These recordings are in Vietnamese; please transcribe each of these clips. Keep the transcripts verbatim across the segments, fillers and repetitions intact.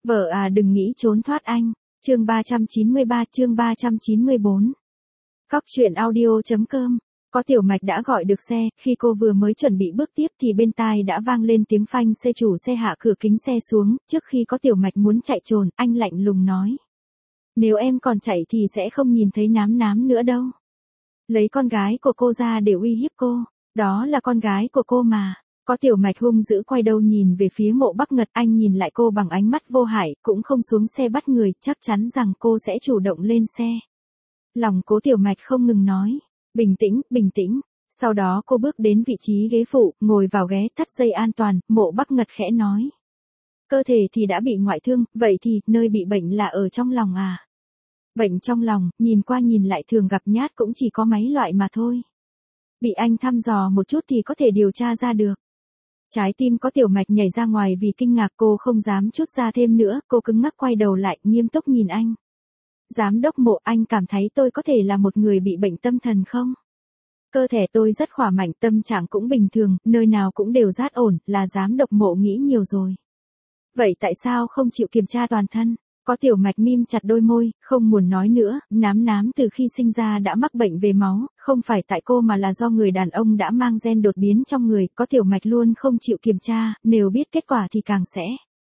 Vợ à đừng nghĩ trốn thoát anh. Chương ba trăm chín mươi ba, chương ba trăm chín mươi bốn. Cóc truyện audio.com. Có Tiểu Mạch đã gọi được xe, khi cô vừa mới chuẩn bị bước tiếp thì bên tai đã vang lên tiếng phanh xe. Chủ xe hạ cửa kính xe xuống, trước khi có Tiểu Mạch muốn chạy trồn, anh lạnh lùng nói. Nếu em còn chạy thì sẽ không nhìn thấy nám nám nữa đâu. Lấy con gái của cô ra để uy hiếp cô, đó là con gái của cô mà. Có Tiểu Mạch hung dữ quay đầu nhìn về phía Mộ Bắc Ngật, anh nhìn lại cô bằng ánh mắt vô hại, cũng không xuống xe bắt người, chắc chắn rằng cô sẽ chủ động lên xe. Lòng Cố Tiểu Mạch không ngừng nói, bình tĩnh, bình tĩnh. Sau đó cô bước đến vị trí ghế phụ, ngồi vào ghế, thắt dây an toàn. Mộ Bắc Ngật khẽ nói. Cơ thể thì đã bị ngoại thương, vậy thì, nơi bị bệnh là ở trong lòng à? Bệnh trong lòng, nhìn qua nhìn lại thường gặp nhát cũng chỉ có mấy loại mà thôi. Bị anh thăm dò một chút thì có thể điều tra ra được. Trái tim có Tiểu Mạch nhảy ra ngoài vì kinh ngạc, cô không dám chút ra thêm nữa, cô cứng ngắc quay đầu lại, nghiêm túc nhìn anh. Giám đốc Mộ, anh cảm thấy tôi có thể là một người bị bệnh tâm thần không? Cơ thể tôi rất khỏe mạnh, tâm trạng cũng bình thường, nơi nào cũng đều rát ổn, là giám đốc Mộ nghĩ nhiều rồi. Vậy tại sao không chịu kiểm tra toàn thân? Có Tiểu Mạch mím chặt đôi môi, không muốn nói nữa. Nám nám từ khi sinh ra đã mắc bệnh về máu, không phải tại cô mà là do người đàn ông đã mang gen đột biến trong người. Có Tiểu Mạch luôn không chịu kiểm tra, nếu biết kết quả thì càng sẽ.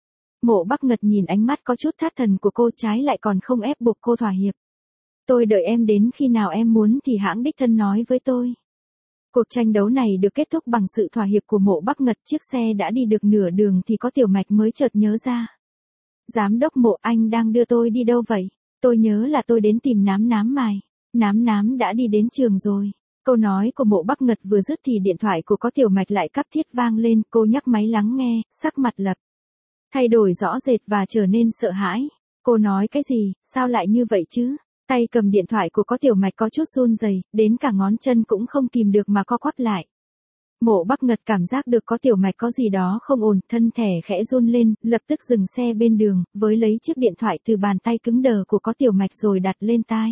Mộ Bắc Ngật nhìn ánh mắt có chút thất thần của cô, trái lại còn không ép buộc cô thỏa hiệp. Tôi đợi em đến khi nào em muốn thì hãng đích thân nói với tôi. Cuộc tranh đấu này được kết thúc bằng sự thỏa hiệp của Mộ Bắc Ngật. Chiếc xe đã đi được nửa đường thì có Tiểu Mạch mới chợt nhớ ra. Giám đốc Mộ, anh đang đưa tôi đi đâu vậy? Tôi nhớ là tôi đến tìm nám nám mài. Nám nám đã đi đến trường rồi. Câu nói của Mộ Bắc Ngật vừa dứt thì điện thoại của có Tiểu Mạch lại cắp thiết vang lên. Cô nhắc máy lắng nghe, sắc mặt lập thay đổi rõ rệt và trở nên sợ hãi. Cô nói cái gì, sao lại như vậy chứ? Tay cầm điện thoại của có Tiểu Mạch có chút run rẩy, đến cả ngón chân cũng không kìm được mà co quắp lại. Mộ Bắc Ngật cảm giác được có Tiểu Mạch có gì đó không ổn, thân thể khẽ run lên, lập tức dừng xe bên đường, với lấy chiếc điện thoại từ bàn tay cứng đờ của có Tiểu Mạch rồi đặt lên tai.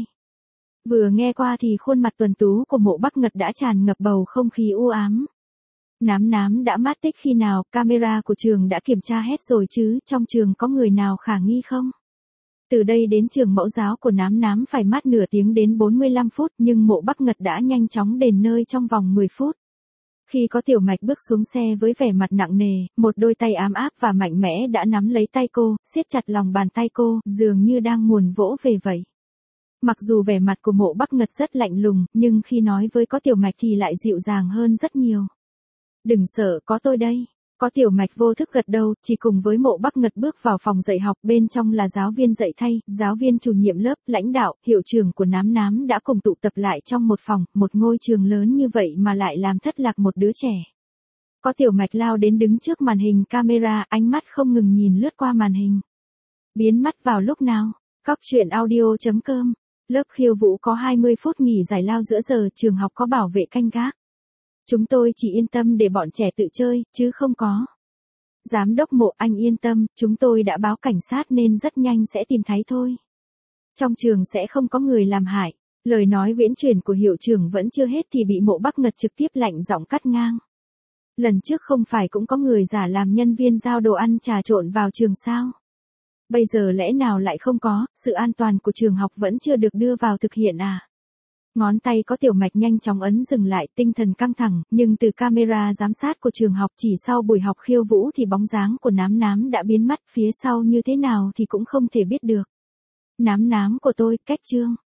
Vừa nghe qua thì khuôn mặt tuấn tú của Mộ Bắc Ngật đã tràn ngập bầu không khí u ám. Nám nám đã mất tích khi nào? Camera của trường đã kiểm tra hết rồi chứ, trong trường có người nào khả nghi không? Từ đây đến trường mẫu giáo của nám nám phải mất nửa tiếng đến bốn mươi lăm phút, nhưng Mộ Bắc Ngật đã nhanh chóng đến nơi trong vòng mười phút. Khi có Tiểu Mạch bước xuống xe với vẻ mặt nặng nề, một đôi tay ám áp và mạnh mẽ đã nắm lấy tay cô, siết chặt lòng bàn tay cô, dường như đang muốn vỗ về vậy. Mặc dù vẻ mặt của Mộ Bắc Ngật rất lạnh lùng, nhưng khi nói với có Tiểu Mạch thì lại dịu dàng hơn rất nhiều. Đừng sợ, có tôi đây. Có Tiểu Mạch vô thức gật đầu, chỉ cùng với Mộ Bắc Ngật bước vào phòng dạy học, bên trong là giáo viên dạy thay, giáo viên chủ nhiệm lớp, lãnh đạo, hiệu trưởng của nám nám đã cùng tụ tập lại trong một phòng, một ngôi trường lớn như vậy mà lại làm thất lạc một đứa trẻ. Có Tiểu Mạch lao đến đứng trước màn hình camera, ánh mắt không ngừng nhìn lướt qua màn hình. Biến mất vào lúc nào? Cóc truyện audio.com. Lớp khiêu vũ có hai mươi phút nghỉ giải lao giữa giờ, trường học có bảo vệ canh gác. Chúng tôi chỉ yên tâm để bọn trẻ tự chơi, chứ không có. Giám đốc Mộ, anh yên tâm, chúng tôi đã báo cảnh sát nên rất nhanh sẽ tìm thấy thôi. Trong trường sẽ không có người làm hại. Lời nói uyển chuyển của hiệu trưởng vẫn chưa hết thì bị Mộ Bắc Ngật trực tiếp lạnh giọng cắt ngang. Lần trước không phải cũng có người giả làm nhân viên giao đồ ăn trà trộn vào trường sao? Bây giờ lẽ nào lại không có, sự an toàn của trường học vẫn chưa được đưa vào thực hiện à? Ngón tay có Tiểu Mạch nhanh chóng ấn dừng lại, tinh thần căng thẳng, nhưng từ camera giám sát của trường học chỉ sau buổi học khiêu vũ thì bóng dáng của nám nám đã biến mất, phía sau như thế nào thì cũng không thể biết được. Nám nám của tôi, cách chương.